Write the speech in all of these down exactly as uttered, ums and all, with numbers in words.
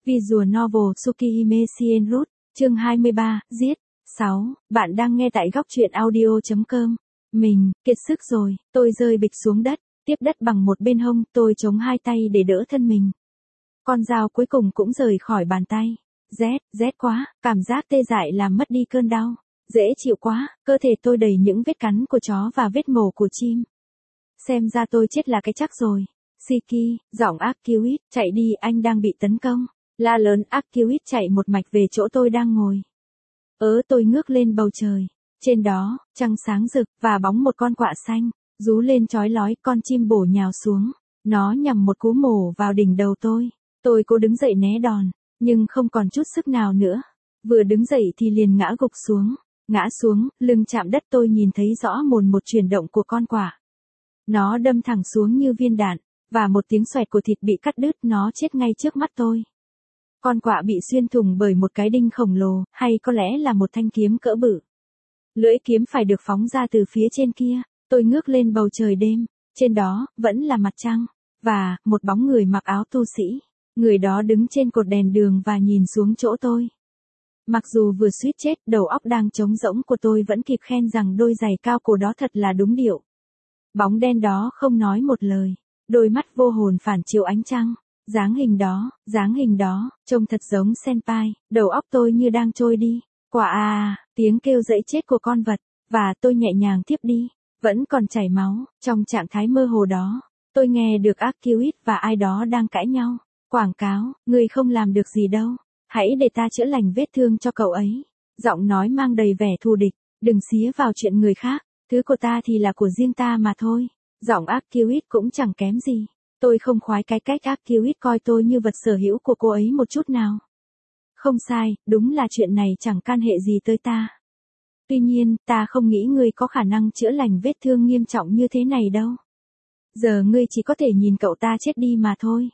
Visual Novel Tsukihime Shienroot, chương hai mươi ba, giết. sáu. Bạn đang nghe tại góc truyện audio chấm com. Mình, kiệt sức rồi, tôi rơi bịch xuống đất, tiếp đất bằng một bên hông, tôi chống hai tay để đỡ thân mình. Con dao cuối cùng cũng rời khỏi bàn tay. Rét, rét quá, cảm giác tê dại làm mất đi cơn đau. Dễ chịu quá, cơ thể tôi đầy những vết cắn của chó và vết mổ của chim. Xem ra tôi chết là cái chắc rồi. Shiki, giọng Akiyuit, chạy đi, anh đang bị tấn công. La lớn, Akiyuit chạy một mạch về chỗ tôi đang ngồi. Ớ tôi ngước lên bầu trời. Trên đó, trăng sáng rực, và bóng một con quạ xanh, rú lên chói lói, con chim bổ nhào xuống. Nó nhằm một cú mổ vào đỉnh đầu tôi. Tôi cố đứng dậy né đòn, nhưng không còn chút sức nào nữa. Vừa đứng dậy thì liền ngã gục xuống. Ngã xuống, lưng chạm đất, tôi nhìn thấy rõ mồn một chuyển động của con quạ. Nó đâm thẳng xuống như viên đạn, và một tiếng xoẹt của thịt bị cắt đứt, nó chết ngay trước mắt tôi. Con quạ bị xuyên thủng bởi một cái đinh khổng lồ, hay có lẽ là một thanh kiếm cỡ bự. Lưỡi kiếm phải được phóng ra từ phía trên kia. Tôi ngước lên bầu trời đêm, trên đó, vẫn là mặt trăng, và, một bóng người mặc áo tu sĩ. Người đó đứng trên cột đèn đường và nhìn xuống chỗ tôi. Mặc dù vừa suýt chết, đầu óc đang trống rỗng của tôi vẫn kịp khen rằng đôi giày cao cổ đó thật là đúng điệu. Bóng đen đó không nói một lời, đôi mắt vô hồn phản chiếu ánh trăng. Dáng hình đó, dáng hình đó, trông thật giống senpai, đầu óc tôi như đang trôi đi. Quả à, tiếng kêu dẫy chết của con vật, và tôi nhẹ nhàng tiếp đi, vẫn còn chảy máu. Trong trạng thái mơ hồ đó, tôi nghe được Akiyuit và ai đó đang cãi nhau. Quảng cáo, người không làm được gì đâu, hãy để ta chữa lành vết thương cho cậu ấy. Giọng nói mang đầy vẻ thù địch, đừng xía vào chuyện người khác, thứ của ta thì là của riêng ta mà thôi. Giọng Akiyuit cũng chẳng kém gì. Tôi không khoái cái cách Akiyuit coi tôi như vật sở hữu của cô ấy một chút nào. Không sai, đúng là chuyện này chẳng can hệ gì tới ta. Tuy nhiên, ta không nghĩ ngươi có khả năng chữa lành vết thương nghiêm trọng như thế này đâu. Giờ ngươi chỉ có thể nhìn cậu ta chết đi mà thôi.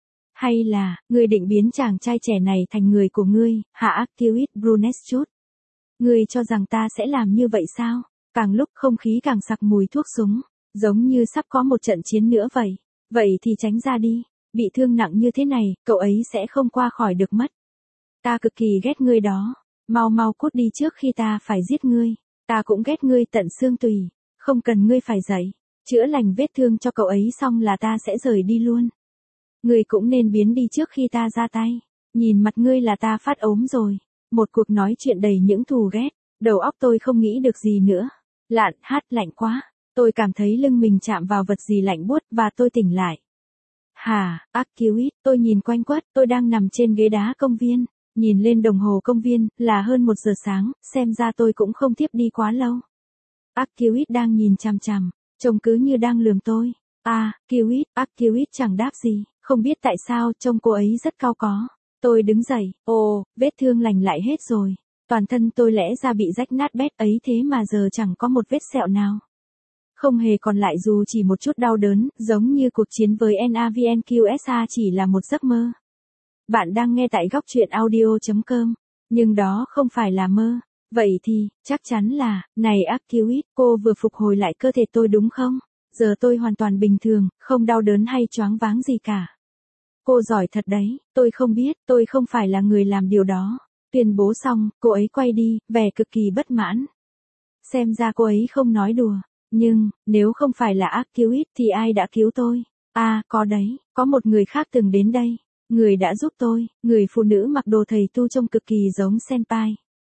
Hay là, ngươi định biến chàng trai trẻ này thành người của ngươi, hả Akiyuit Bruneshchut? Ngươi cho rằng ta sẽ làm như vậy sao? Càng lúc không khí càng sặc mùi thuốc súng, giống như sắp có một trận chiến nữa vậy. Vậy thì tránh ra đi, bị thương nặng như thế này, cậu ấy sẽ không qua khỏi được mất. Ta cực kỳ ghét ngươi đó, mau mau cút đi trước khi ta phải giết ngươi. Ta cũng ghét ngươi tận xương tùy, không cần ngươi phải dậy, chữa lành vết thương cho cậu ấy xong là ta sẽ rời đi luôn. Ngươi cũng nên biến đi trước khi ta ra tay, nhìn mặt ngươi là ta phát ốm rồi. Một cuộc nói chuyện đầy những thù ghét, đầu óc tôi không nghĩ được gì nữa. Lạn, hát, lạnh quá. Tôi cảm thấy lưng mình chạm vào vật gì lạnh buốt và tôi tỉnh lại. Hà, Akiyuit, tôi nhìn quanh quất, tôi đang nằm trên ghế đá công viên, nhìn lên đồng hồ công viên, là hơn một giờ sáng, xem ra tôi cũng không tiếp đi quá lâu. Akiyuit đang nhìn chằm chằm, trông cứ như đang lườm tôi. À, Akiyuit, Akiyuit chẳng đáp gì, không biết tại sao trông cô ấy rất cao có. Tôi đứng dậy, ồ, vết thương lành lại hết rồi. Toàn thân tôi lẽ ra bị rách nát bét ấy thế mà giờ chẳng có một vết sẹo nào. Không hề còn lại dù chỉ một chút đau đớn, giống như cuộc chiến với Navnqsa chỉ là một giấc mơ. Bạn đang nghe tại góc truyện audio chấm com, nhưng đó không phải là mơ. Vậy thì, chắc chắn là, này Akiyuit, cô vừa phục hồi lại cơ thể tôi đúng không? Giờ tôi hoàn toàn bình thường, không đau đớn hay choáng váng gì cả. Cô giỏi thật đấy, tôi không biết, tôi không phải là người làm điều đó. Tuyên bố xong, cô ấy quay đi, vẻ cực kỳ bất mãn. Xem ra cô ấy không nói đùa. Nhưng, nếu không phải là Akiyuit thì ai đã cứu tôi? À, có đấy, có một người khác từng đến đây. Người đã giúp tôi, người phụ nữ mặc đồ thầy tu trông cực kỳ giống senpai.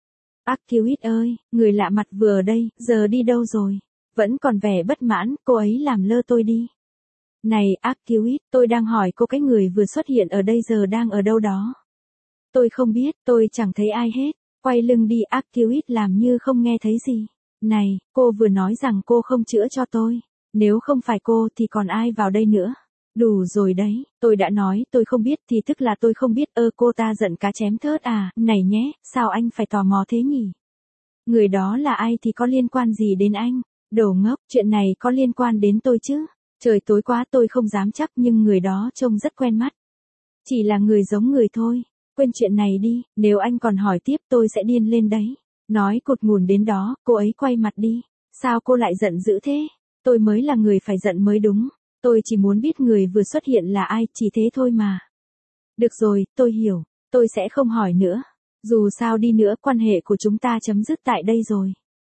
Akiyuit ơi, người lạ mặt vừa ở đây, giờ đi đâu rồi? Vẫn còn vẻ bất mãn, cô ấy làm lơ tôi đi. Này Akiyuit, tôi đang hỏi cô cái người vừa xuất hiện ở đây giờ đang ở đâu đó. Tôi không biết, tôi chẳng thấy ai hết. Quay lưng đi, Akiyuit làm như không nghe thấy gì. Này, cô vừa nói rằng cô không chữa cho tôi. Nếu không phải cô thì còn ai vào đây nữa? Đủ rồi đấy, tôi đã nói tôi không biết thì tức là tôi không biết. Ơ cô ta giận cá chém thớt à, này nhé, sao anh phải tò mò thế nhỉ? Người đó là ai thì có liên quan gì đến anh? Đồ ngốc, chuyện này có liên quan đến tôi chứ? Trời tối quá tôi không dám chắc nhưng người đó trông rất quen mắt. Chỉ là người giống người thôi, quên chuyện này đi, nếu anh còn hỏi tiếp tôi sẽ điên lên đấy. Nói cụt ngùn đến đó, cô ấy quay mặt đi. Sao cô lại giận dữ thế? Tôi mới là người phải giận mới đúng. Tôi chỉ muốn biết người vừa xuất hiện là ai, chỉ thế thôi mà. Được rồi, tôi hiểu. tôi sẽ không hỏi nữa. Dù sao đi nữa quan hệ của chúng ta chấm dứt tại đây rồi.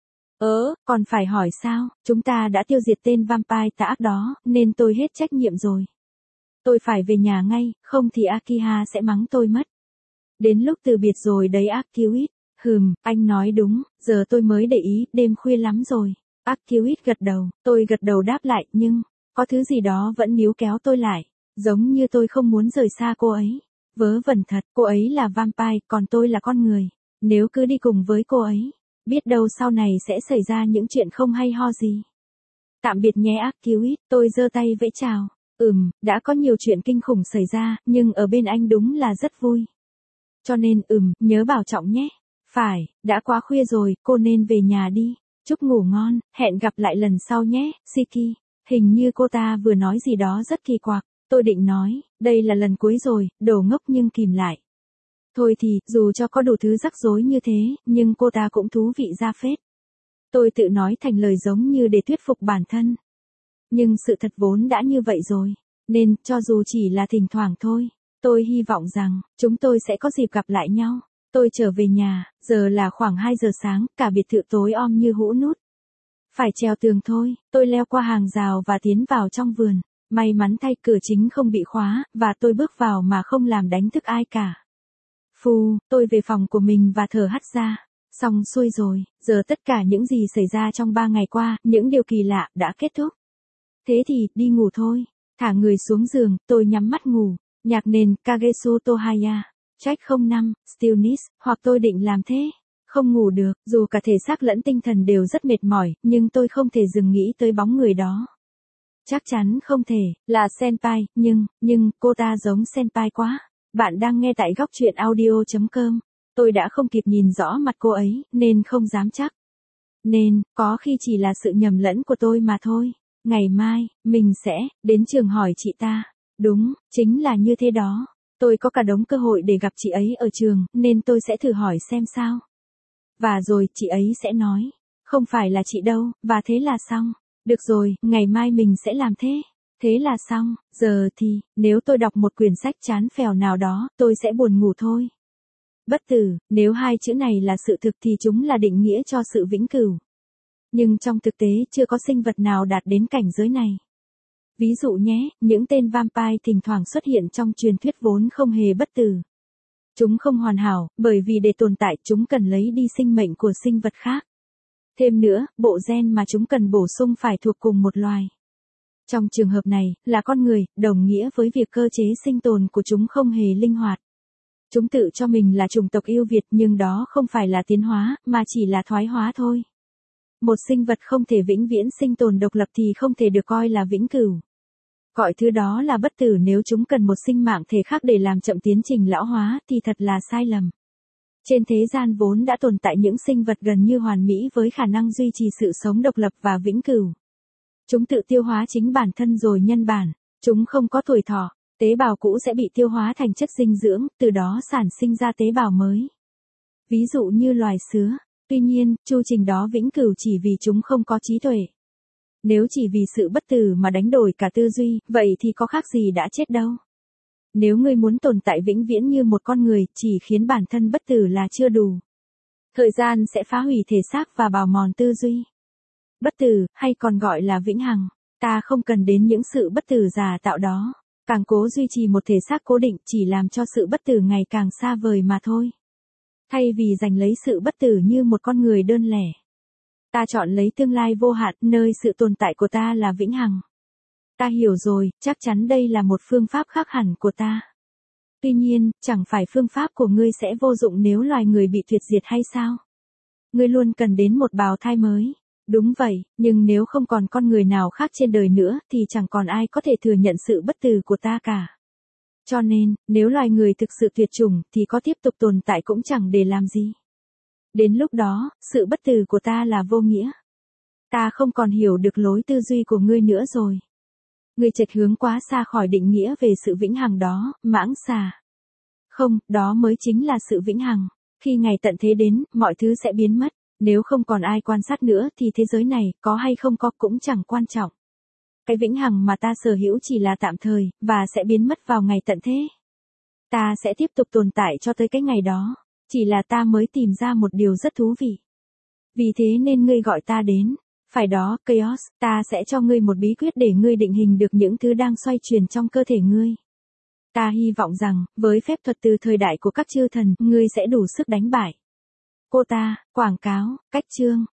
Ớ, còn phải hỏi sao, chúng ta đã tiêu diệt tên vampire tà ác đó, nên tôi hết trách nhiệm rồi. Tôi phải về nhà ngay, không thì Akiha sẽ mắng tôi mất. Đến lúc từ biệt rồi đấy Akiuit. Hừm, anh nói đúng, giờ tôi mới để ý, đêm khuya lắm rồi. Akiuit gật đầu, tôi gật đầu đáp lại, nhưng, có thứ gì đó vẫn níu kéo tôi lại. Giống như tôi không muốn rời xa cô ấy. Vớ vẩn thật, cô ấy là vampire, còn tôi là con người. Nếu cứ đi cùng với cô ấy, biết đâu sau này sẽ xảy ra những chuyện không hay ho gì. Tạm biệt nhé Akiuit, tôi giơ tay vẫy chào. Ừm, đã có nhiều chuyện kinh khủng xảy ra, nhưng ở bên anh đúng là rất vui. Cho nên, ừm, nhớ bảo trọng nhé. Phải, đã quá khuya rồi, cô nên về nhà đi. Chúc ngủ ngon, hẹn gặp lại lần sau nhé, Shiki. Hình như cô ta vừa nói gì đó rất kỳ quặc. Tôi định nói, đây là lần cuối rồi, đồ ngốc nhưng kìm lại. Thôi thì, dù cho có đủ thứ rắc rối như thế, nhưng cô ta cũng thú vị ra phết. Tôi tự nói thành lời giống như để thuyết phục bản thân. Nhưng sự thật vốn đã như vậy rồi. Nên, cho dù chỉ là thỉnh thoảng thôi, tôi hy vọng rằng, chúng tôi sẽ có dịp gặp lại nhau. Tôi trở về nhà, giờ là khoảng hai giờ sáng, cả biệt thự tối om như hũ nút. Phải trèo tường thôi, tôi leo qua hàng rào và tiến vào trong vườn. May mắn thay cửa chính không bị khóa, và tôi bước vào mà không làm đánh thức ai cả. Phù, tôi về phòng của mình và thở hắt ra. Xong xuôi rồi, giờ tất cả những gì xảy ra trong ba ngày qua, những điều kỳ lạ, đã kết thúc. Thế thì, đi ngủ thôi. Thả người xuống giường, tôi nhắm mắt ngủ. Nhạc nền, Kagesu Tohaya. Track không năm, Stillness, hoặc tôi định làm thế. Không ngủ được, dù cả thể xác lẫn tinh thần đều rất mệt mỏi, nhưng tôi không thể dừng nghĩ tới bóng người đó. Chắc chắn không thể, là Senpai, nhưng, nhưng, cô ta giống Senpai quá. Bạn đang nghe tại góc truyện audio chấm com. Tôi đã không kịp nhìn rõ mặt cô ấy, nên không dám chắc. Nên, có khi chỉ là sự nhầm lẫn của tôi mà thôi. Ngày mai, mình sẽ, đến trường hỏi chị ta. Đúng, chính là như thế đó. Tôi có cả đống cơ hội để gặp chị ấy ở trường, nên tôi sẽ thử hỏi xem sao. Và rồi, chị ấy sẽ nói. Không phải là chị đâu, và thế là xong. Được rồi, ngày mai mình sẽ làm thế. Thế là xong, giờ thì, nếu tôi đọc một quyển sách chán phèo nào đó, tôi sẽ buồn ngủ thôi. Bất tử, nếu hai chữ này là sự thực thì chúng là định nghĩa cho sự vĩnh cửu. Nhưng trong thực tế chưa có sinh vật nào đạt đến cảnh giới này. Ví dụ nhé, những tên vampire thỉnh thoảng xuất hiện trong truyền thuyết vốn không hề bất tử. Chúng không hoàn hảo, bởi vì để tồn tại chúng cần lấy đi sinh mệnh của sinh vật khác. Thêm nữa, bộ gen mà chúng cần bổ sung phải thuộc cùng một loài. Trong trường hợp này, là con người, đồng nghĩa với việc cơ chế sinh tồn của chúng không hề linh hoạt. Chúng tự cho mình là chủng tộc yêu Việt nhưng đó không phải là tiến hóa, mà chỉ là thoái hóa thôi. Một sinh vật không thể vĩnh viễn sinh tồn độc lập thì không thể được coi là vĩnh cửu. Gọi thứ đó là bất tử nếu chúng cần một sinh mạng thể khác để làm chậm tiến trình lão hóa thì thật là sai lầm. Trên thế gian vốn đã tồn tại những sinh vật gần như hoàn mỹ với khả năng duy trì sự sống độc lập và vĩnh cửu. Chúng tự tiêu hóa chính bản thân rồi nhân bản, chúng không có tuổi thọ, tế bào cũ sẽ bị tiêu hóa thành chất dinh dưỡng, từ đó sản sinh ra tế bào mới. Ví dụ như loài sứa, tuy nhiên, chu trình đó vĩnh cửu chỉ vì chúng không có trí tuệ. Nếu chỉ vì sự bất tử mà đánh đổi cả tư duy, vậy thì có khác gì đã chết đâu. Nếu ngươi muốn tồn tại vĩnh viễn như một con người, chỉ khiến bản thân bất tử là chưa đủ. Thời gian sẽ phá hủy thể xác và bào mòn tư duy. Bất tử, hay còn gọi là vĩnh hằng, ta không cần đến những sự bất tử giả tạo đó. Càng cố duy trì một thể xác cố định chỉ làm cho sự bất tử ngày càng xa vời mà thôi. Thay vì giành lấy sự bất tử như một con người đơn lẻ, ta chọn lấy tương lai vô hạn, nơi sự tồn tại của ta là vĩnh hằng. Ta hiểu rồi, chắc chắn đây là một phương pháp khác hẳn của ta. Tuy nhiên, chẳng phải phương pháp của ngươi sẽ vô dụng nếu loài người bị tuyệt diệt hay sao? Ngươi luôn cần đến một bào thai mới. Đúng vậy, nhưng nếu không còn con người nào khác trên đời nữa thì chẳng còn ai có thể thừa nhận sự bất tử của ta cả. Cho nên, nếu loài người thực sự tuyệt chủng thì có tiếp tục tồn tại cũng chẳng để làm gì. Đến lúc đó, sự bất tử của ta là vô nghĩa. Ta không còn hiểu được lối tư duy của ngươi nữa rồi. Ngươi chệch hướng quá xa khỏi định nghĩa về sự vĩnh hằng đó, mãng xà. Không, đó mới chính là sự vĩnh hằng. Khi ngày tận thế đến, mọi thứ sẽ biến mất. Nếu không còn ai quan sát nữa thì thế giới này, có hay không có cũng chẳng quan trọng. Cái vĩnh hằng mà ta sở hữu chỉ là tạm thời, và sẽ biến mất vào ngày tận thế. Ta sẽ tiếp tục tồn tại cho tới cái ngày đó. Chỉ là ta mới tìm ra một điều rất thú vị. Vì thế nên ngươi gọi ta đến. Phải đó, Chaos, ta sẽ cho ngươi một bí quyết để ngươi định hình được những thứ đang xoay chuyển trong cơ thể ngươi. Ta hy vọng rằng, với phép thuật từ thời đại của các chư thần, ngươi sẽ đủ sức đánh bại cô ta. Quảng cáo, cách chương.